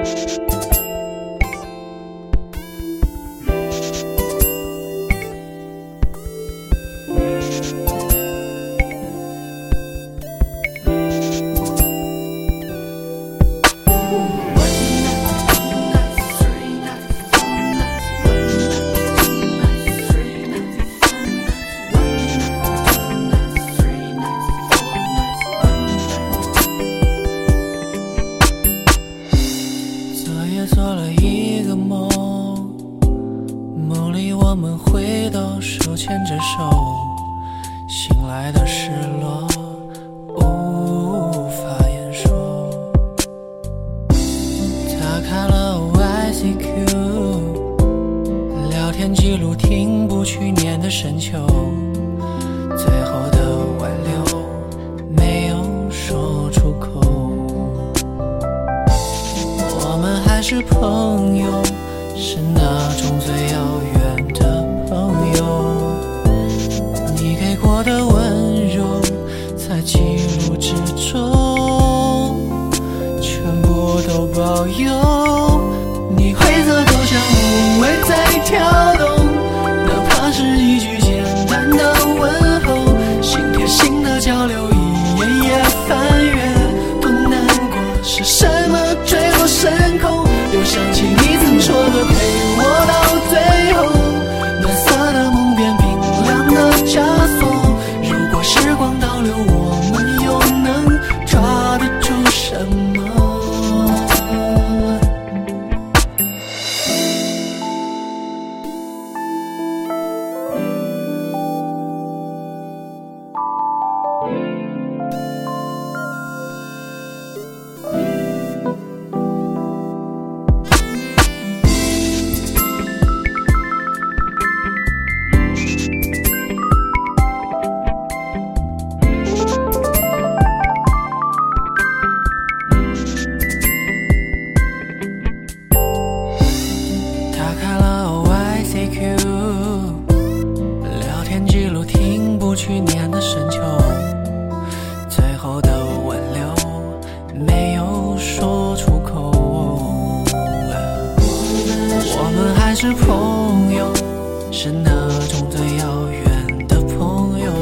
做了一个梦，梦里我们回到手牵着手，醒来的失落无法言说。打开了 ICQ， 聊天记录停不去年的深秋，最后的挽留没有说出口。我们还是朋友，是那种最遥远的朋友。你给过的温柔，在记录之中全部都保有。你灰色头像无谓在跳动，哪怕是一句简单的问候，心贴心的交流，一页页翻阅，多难过，是什么坠落深空？又想起你曾说的陪我到最后，暖色的梦变冰凉的枷锁。如果时光倒流，我们又能抓得住什么？聊天记录停不去年的深秋，最后的挽留没有说出口。我们还是朋友，是那种最遥远的朋友。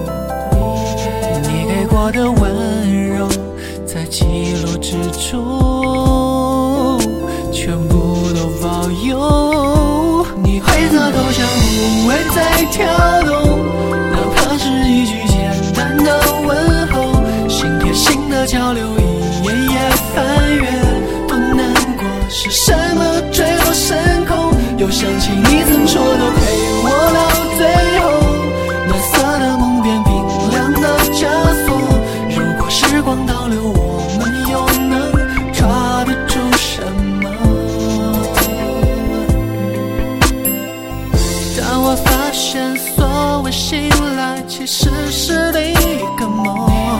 你给过的温柔，在记录之中全部都保有。你灰色头像无谓在跳动，哪怕是一句简单的问候，心贴心的交流，一页页翻阅，多难过，是什么坠落深空？又想起你曾说的陪我到最后，暖色的梦变冰凉的枷锁。如果时光倒流，我们又能抓得住什么？当我发现所谓醒来其实是另一个梦，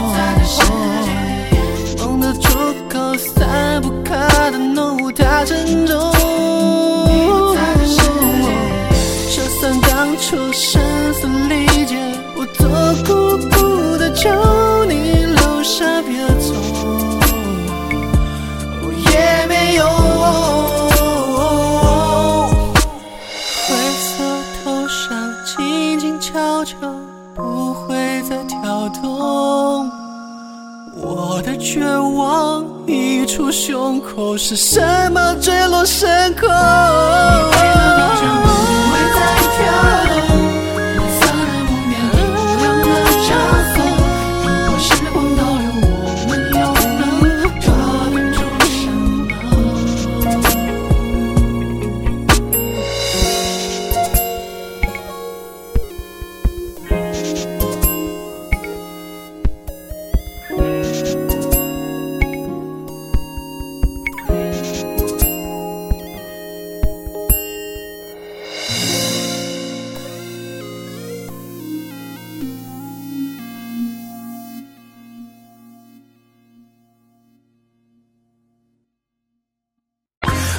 梦的出口散不开的浓雾太沉重。就算当初声嘶力竭，我做孤独的求你留下别走，也没有。悄悄不会再跳动，我的绝望溢出胸口，是什么坠落深空？